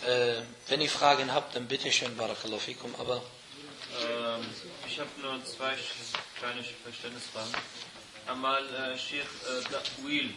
Wenn ihr Fragen habt, dann bitte schön, Barakallahu fikum, aber... Ich habe nur zwei kleine Verständnisfragen. Einmal Sheikh Ta'wil.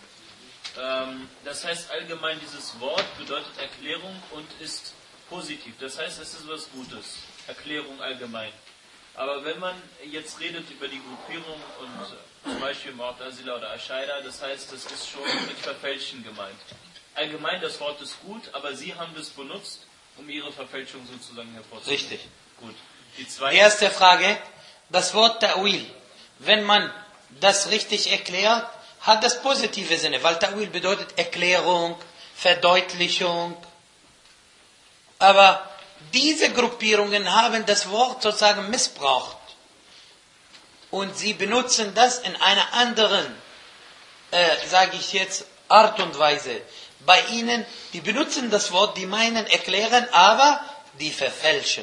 Das heißt allgemein, dieses Wort bedeutet Erklärung und ist positiv. Das heißt, es ist was Gutes. Erklärung allgemein. Aber wenn man jetzt redet über die Gruppierung und zum Beispiel Mu'tazila oder Aschaira, das heißt, das ist schon mit Verfälschen gemeint. Allgemein, das Wort ist gut, aber sie haben das benutzt, um ihre Verfälschung sozusagen hervorzuheben. Richtig. Gut. Die erste Frage, das Wort Ta'wil. Wenn man das richtig erklärt, hat das positive Sinne, weil Ta'wil bedeutet Erklärung, Verdeutlichung. Aber diese Gruppierungen haben das Wort sozusagen missbraucht. Und sie benutzen das in einer anderen, sage ich jetzt, Art und Weise. Bei ihnen, die benutzen das Wort, die meinen erklären, aber die verfälschen.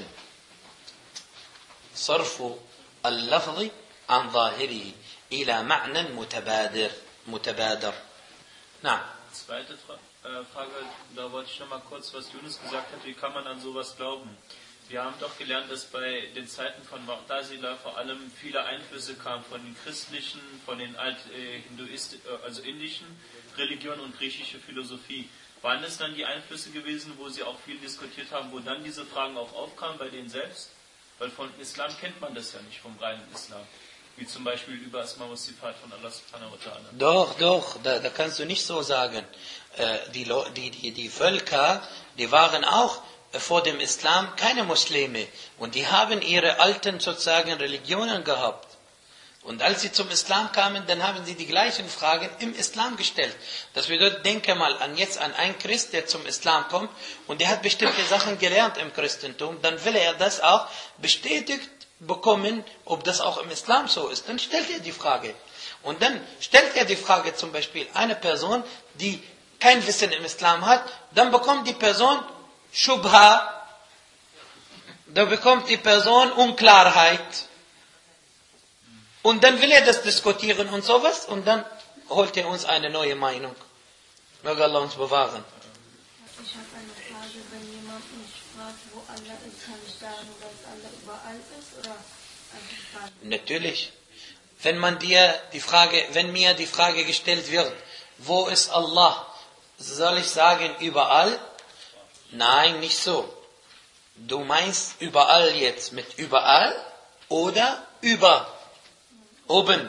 صرف اللفظ عن ظاهره إلى معنى متبادر. نعم. Zweite Frage, da wollte ich noch mal kurz, was Yunus gesagt hat, wie kann man an sowas glauben? Wir haben doch gelernt, dass bei den Zeiten von Mu'tazila vor allem viele Einflüsse kamen von den christlichen, von den also indischen Religionen und griechische Philosophie. Waren es dann die Einflüsse gewesen, wo sie auch viel diskutiert haben, wo dann diese Fragen auch aufkamen bei denen selbst? Weil von Islam kennt man das ja nicht, vom reinen Islam. Wie zum Beispiel über Asma wa Sifat von Allah subhanahu wa ta'ala. Doch, da kannst du nicht so sagen. Die Völker, die waren auch vor dem Islam keine Muslime. Und die haben ihre alten sozusagen Religionen gehabt. Und als sie zum Islam kamen, dann haben sie die gleichen Fragen im Islam gestellt. Das bedeutet, denke mal an einen Christ, der zum Islam kommt und der hat bestimmte Sachen gelernt im Christentum, dann will er das auch bestätigt bekommen, ob das auch im Islam so ist. Dann stellt er die Frage. Und dann stellt er die Frage zum Beispiel eine Person, die kein Wissen im Islam hat, dann bekommt die Person Shubha, da bekommt die Person Unklarheit. Und dann will er das diskutieren und sowas und dann holt er uns eine neue Meinung. Möge Allah uns bewahren. Ich habe eine Frage, wenn jemand mich fragt, wo Allah ist, kann ich sagen, dass Allah überall ist? Oder Natürlich. Wenn mir die Frage gestellt wird, wo ist Allah? Soll ich sagen überall? Nein, nicht so. Du meinst überall jetzt mit überall oder über? Oben.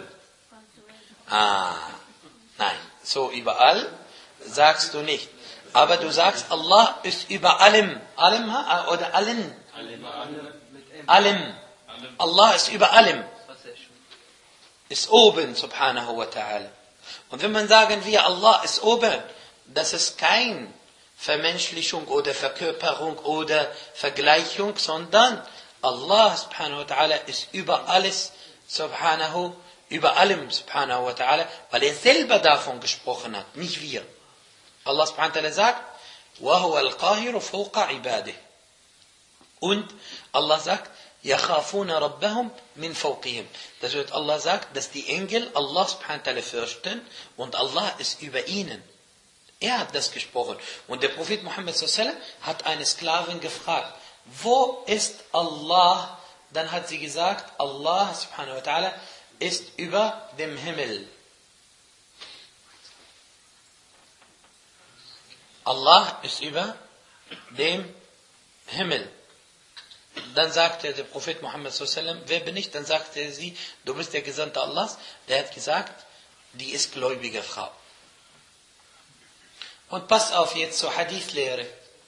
Nein, so überall sagst du nicht. Aber du sagst, Allah ist über allem. Allem oder allen? Allem. Allah ist über allem. Ist oben, subhanahu wa ta'ala. Und wenn man sagen wir, Allah ist oben, das ist kein Vermenschlichung oder Verkörperung oder Vergleichung, sondern Allah subhanahu wa ta'ala ist über alles, subhanahu, über allem, subhanahu wa ta'ala, weil er selber davon gesprochen hat, nicht wir. Allah subhanahu wa ta'ala sagt, وَهُوَ الْقَاهِرُ فَوْقَ عِبَادِهِ. Und Allah sagt, يَخَافُونَ رَبَّهُمْ مِنْ فَوْقِهِمْ. Das bedeutet, Allah sagt, dass die Engel Allah subhanahu wa ta'ala fürchten und Allah ist über ihnen. Er hat das gesprochen. Und der Prophet Muhammad sallallahu alaihi wasallam hat eine Sklavin gefragt, wo ist Allah? Dann hat sie gesagt, Allah subhanahu wa ta'ala ist über dem Himmel. Allah ist über dem Himmel. Dann sagte der Prophet Muhammad sallallahu alaihi wasallam, wer bin ich? Dann sagte sie, du bist der Gesandte Allahs. Der hat gesagt, die ist gläubige Frau. Und pass auf jetzt zur Hadith-Lehre.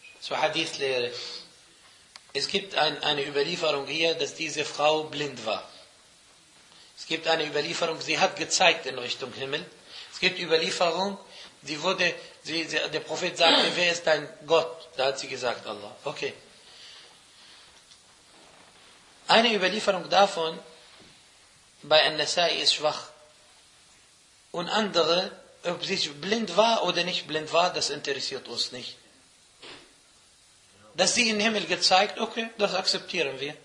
Es gibt eine Überlieferung hier, dass diese Frau blind war. Es gibt eine Überlieferung, sie hat gezeigt in Richtung Himmel. Es gibt Überlieferung, der Prophet sagte, wer ist dein Gott? Da hat sie gesagt, Allah. Okay. Eine Überlieferung davon bei An-Nasai ist schwach. Und andere, ob sie blind war oder nicht blind war, das interessiert uns nicht. Dass sie in den Himmel gezeigt, okay, das akzeptieren wir.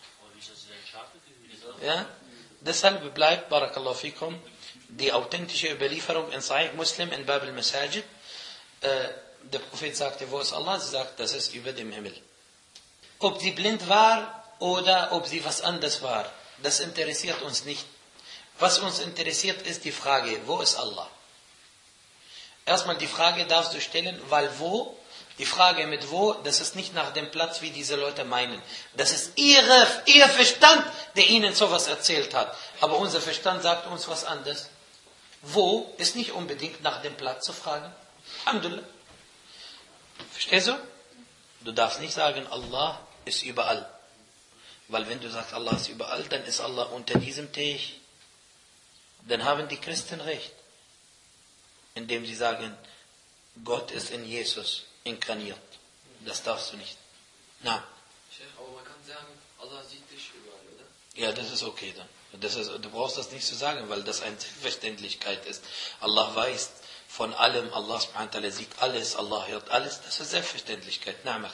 Ja? Deshalb bleibt, Barakallahu fikum, die authentische Überlieferung in Sahih Muslim in Bab al-Masajid. Der Prophet sagte, wo ist Allah? Sie sagt, das ist über dem Himmel. Ob sie blind war oder ob sie was anderes war, das interessiert uns nicht. Was uns interessiert, ist die Frage, wo ist Allah? Erstmal die Frage darfst du stellen, weil wo? Die Frage mit wo, das ist nicht nach dem Platz, wie diese Leute meinen. Das ist ihr Verstand, der ihnen sowas erzählt hat. Aber unser Verstand sagt uns was anderes. Wo ist nicht unbedingt nach dem Platz zu fragen. Alhamdulillah. Verstehst du? Du darfst nicht sagen, Allah ist überall. Weil wenn du sagst, Allah ist überall, dann ist Allah unter diesem Tisch. Dann haben die Christen recht. Indem sie sagen, Gott ist in Jesus inkarniert. Das darfst du nicht. Na. Sheikh, aber man kann sagen, Allah sieht dich überall, oder? Ja, das ist okay dann. Du brauchst das nicht zu sagen, weil das eine Selbstverständlichkeit ist. Allah weiß von allem, Allah subhanahu wa ta'ala sieht alles, Allah hört alles. Das ist Selbstverständlichkeit. Na, mach.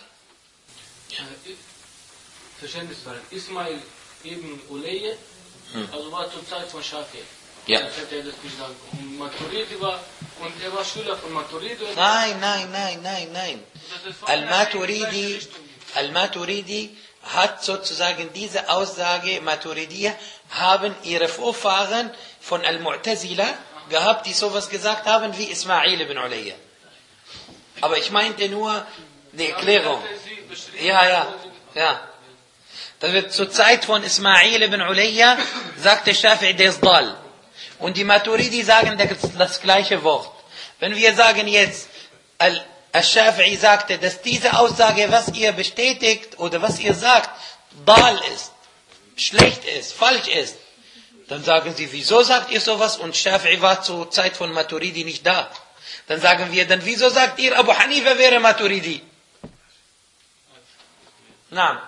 Verständnisfrage. Ismail ibn Ulayya, also war zur Zeit von Shafi. Ja. Das hat er das gesagt. Und Maturidi war, und er war Schüler von Maturidi. Nein. Al-Maturidi hat sozusagen diese Aussage, Maturidiyya, haben ihre Vorfahren von Al-Mu'tazila gehabt, die sowas gesagt haben wie Ismail ibn Ulayya. Aber ich meinte nur die Erklärung. Ja. Das wird zur Zeit von Ismail ibn Ulayya, sagte Shafi'i, der ist Dal. Und die Maturidi sagen das gleiche Wort. Wenn wir sagen jetzt, Al-Shafi'i sagte, dass diese Aussage, was ihr bestätigt oder was ihr sagt, Dal ist, schlecht ist, falsch ist, dann sagen sie, wieso sagt ihr sowas? Und Shafi'i war zur Zeit von Maturidi nicht da. Dann sagen wir, dann wieso sagt ihr, Abu Hanifa wäre Maturidi? Na.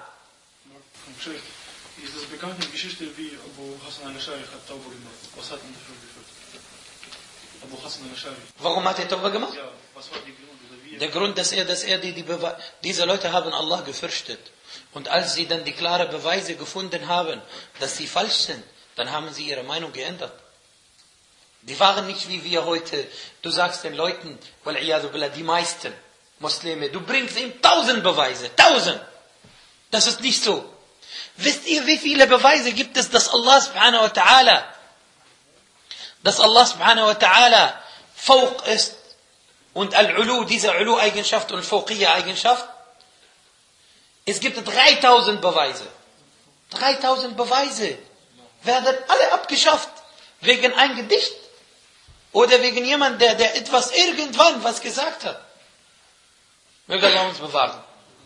Ist das bekannte Geschichte, wie Abu Hassan al-Ash'ari hat Tauba gemacht? Was hat ihn dafür geführt? Abu Hassan al-Ash'ari. Warum hat er Tauba gemacht? Ja, was war der Grund? Oder wie Der Grund, dass diese Leute haben Allah gefürchtet. Und als sie dann die klaren Beweise gefunden haben, dass sie falsch sind, dann haben sie ihre Meinung geändert. Die waren nicht wie wir heute. Du sagst den Leuten, die meisten Muslime, du bringst ihm 1000 Beweise. 1000! Das ist nicht so. Wisst ihr, wie viele Beweise gibt es, dass Allah subhanahu wa ta'ala Fawq ist und Al-Ulu, diese Ulu-Eigenschaft und Fawqiyya-Eigenschaft? Es gibt 3000 Beweise. 3000 Beweise werden alle abgeschafft. Wegen ein Gedicht. Oder wegen jemand, der etwas irgendwann was gesagt hat. Möge Allah uns bewahren.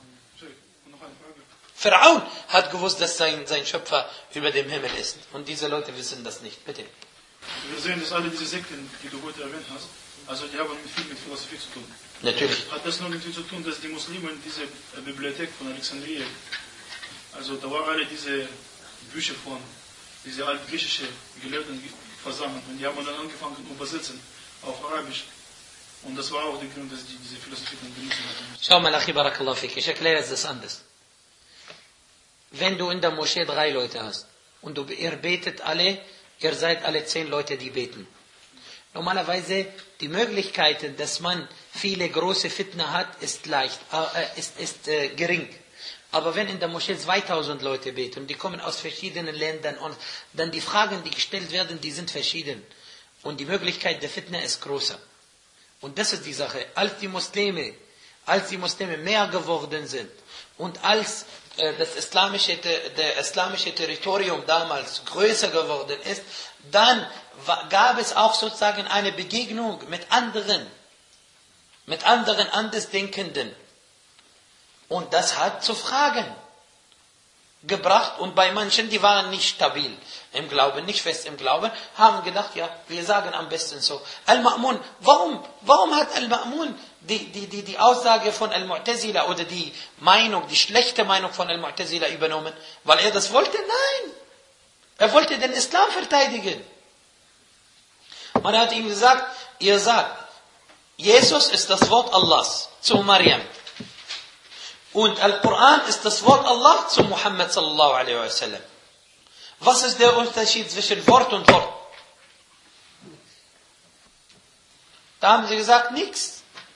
Pharaon hat gewusst, dass sein Schöpfer über dem Himmel ist. Und diese Leute wissen das nicht. Bitte. Wir sehen, dass alle diese Sekten, die du heute erwähnt hast, also die haben viel mit Philosophie zu tun. Natürlich. Hat das nur mit dem zu tun, dass die Muslime in diese Bibliothek von Alexandria, also da waren alle diese Bücher von diese altgriechische Gelehrten versammelt. Und die haben dann angefangen zu übersetzen auf Arabisch. Und das war auch der Grund, dass die diese Philosophie dann benutzen hatten. Schau mal, Achi Barakallahu fik. Ich erkläre es das anders. Wenn du in der Moschee 3 Leute hast und ihr betet alle, ihr seid alle 10 Leute, die beten. Normalerweise die Möglichkeiten, dass man viele große Fitna hat, ist gering. Aber wenn in der Moschee 2000 Leute beten und die kommen aus verschiedenen Ländern und dann die Fragen, die gestellt werden, die sind verschieden. Und die Möglichkeit der Fitna ist größer. Und das ist die Sache. Als die Muslime mehr geworden sind und als das islamische Territorium damals größer geworden ist, dann gab es auch sozusagen eine Begegnung mit anderen Andersdenkenden. Und das hat zu Fragen gebracht. Und bei manchen, die waren nicht stabil im Glauben, nicht fest im Glauben, haben gedacht, ja, wir sagen am besten so. Al-Ma'mun, warum hat Al-Ma'mun die Aussage von Al-Mu'tazila oder die schlechte Meinung von Al-Mu'tazila übernommen? Weil er das wollte? Nein! Er wollte den Islam verteidigen. Man hat ihm gesagt, ihr sagt, Jesus ist das Wort Allahs zu Maryam. Und Al-Quran ist das Wort Allah zu Muhammad sallallahu alaihi wasallam. Was ist der Unterschied zwischen Wort und Wort? Da haben sie gesagt, nichts.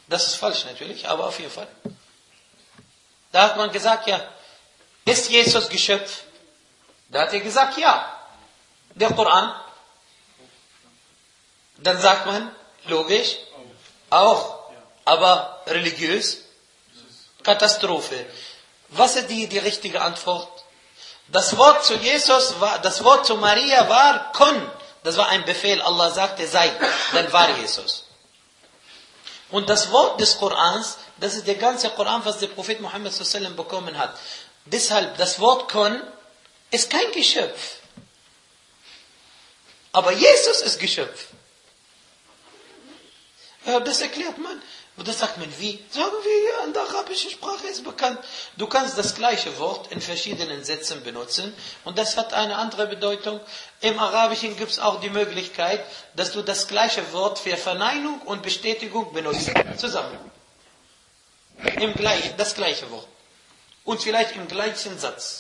Das ist falsch natürlich, aber auf jeden Fall. Da hat man gesagt, ja, ist Jesus Geschöpf? Da hat er gesagt, ja. Der Koran. Dann sagt man, logisch, auch. Aber religiös? Katastrophe. Was ist die richtige Antwort? Das Wort zu Jesus war, das Wort zu Maria war Kun. Das war ein Befehl. Allah sagte, sei. Dann war Jesus. Und das Wort des Korans, das ist der ganze Koran, was der Prophet Muhammad sallallahu alaihi wasallam bekommen hat. Deshalb, das Wort Kun ist kein Geschöpf. Aber Jesus ist Geschöpf. Das erklärt man. Und das sagt man, wie? Sagen wir, ja, in der arabischen Sprache ist bekannt. Du kannst das gleiche Wort in verschiedenen Sätzen benutzen und das hat eine andere Bedeutung. Im Arabischen gibt es auch die Möglichkeit, dass du das gleiche Wort für Verneinung und Bestätigung benutzt. Zusammen. Das gleiche Wort. Und vielleicht im gleichen Satz.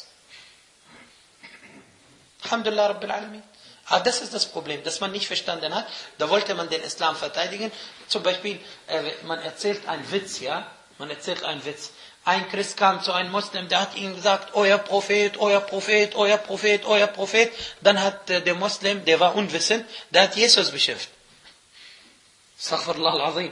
Alhamdulillah Rabbil Alamin. Aber das ist das Problem, das man nicht verstanden hat. Da wollte man den Islam verteidigen. Zum Beispiel, man erzählt einen Witz, ja? Man erzählt einen Witz. Ein Christ kam zu einem Muslim, der hat ihm gesagt, euer Prophet, euer Prophet, euer Prophet, euer Prophet. Dann hat der Muslim, der war unwissend, der hat Jesus beschimpft. Astaghfirullah al-Azim.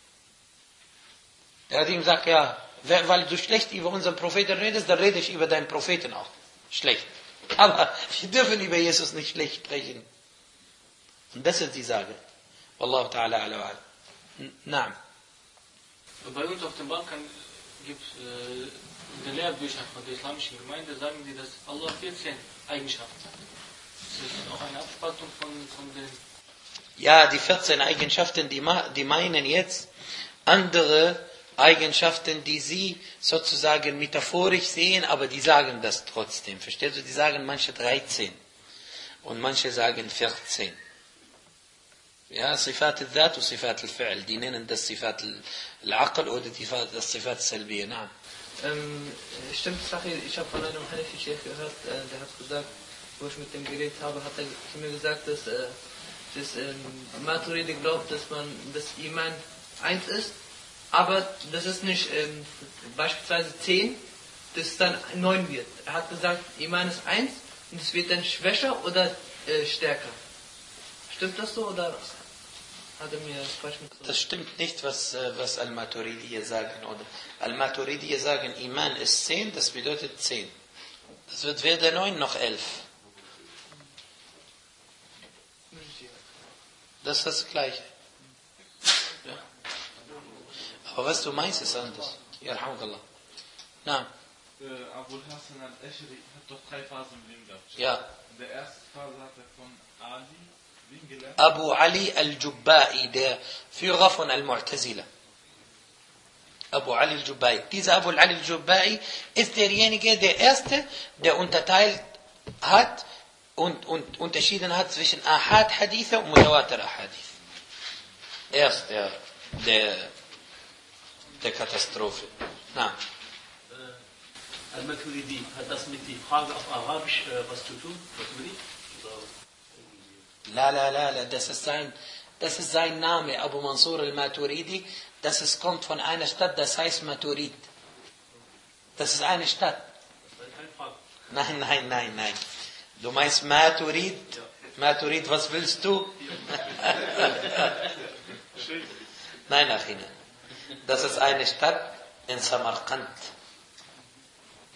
Er hat ihm gesagt, ja, weil du schlecht über unseren Propheten redest, dann rede ich über deinen Propheten auch. Schlecht. Aber wir dürfen über Jesus nicht schlecht sprechen. Und das ist die Sage. Wallahu ta'ala ala wa'ala. Naam. Bei uns auf dem Balkan gibt es in den Lehrbüchern von der islamischen Gemeinde, sagen die, dass Allah 14 Eigenschaften hat. Das ist auch eine Abspaltung von den... Ja, die 14 Eigenschaften, die meinen jetzt andere Eigenschaften, die sie sozusagen metaphorisch sehen, aber die sagen das trotzdem. Verstehst du? Die sagen manche 13 und manche sagen 14. Ja, Sifat al-Dhat und Sifat al-Fi'l. Die nennen das Sifat al-Aql oder das Sifat al-Salbiyya. Nein. Stimmt, Sahih, ich habe von einem Hanafi-Sheikh gehört, der hat gesagt, wo ich mit dem geredet habe, hat er zu mir gesagt, dass Maturidi glaubt, dass Iman 1 ist. Aber das ist nicht beispielsweise 10, das dann 9 wird. Er hat gesagt, Iman ist 1 und es wird dann schwächer oder stärker. Stimmt das so oder hat er mir falsch mitgebracht? Das stimmt nicht, was Al-Maturidi hier sagen. Oder Al-Maturidi hier sagen, Iman ist 10, das bedeutet 10. Das wird weder 9 noch 11. Das ist das Gleiche. Ja. Aber was du meinst, ist anders. Ja, Alhamdulillah. Na. Abul Hassan al-Ashri hat doch 3 Phasen im Leben gehabt. Ja. In der ersten Phase hat er von Ali, wen gelernt? Abu Ali al-Jubba'i, der Führer von Al-Mu'tazila. Abu Ali al-Jubba'i. Dieser Abu Ali al-Jubba'i ist derjenige, der Erste, der unterteilt hat und unterschieden hat zwischen Ahad-Hadithe und Mutawatir-Ahadith. Erst der Katastrophe. Na. Al-Maturidi, hat das mit der Frage auf Arabisch was zu tun? La, das ist sein Name, Abu Mansur al-Maturidi. Kommt von einer Stadt, das heißt Maturid. Das ist eine Stadt. Nein. Du meinst Maturid? Maturid, was willst du? Nein, Achina. Das ist eine Stadt in Samarkand.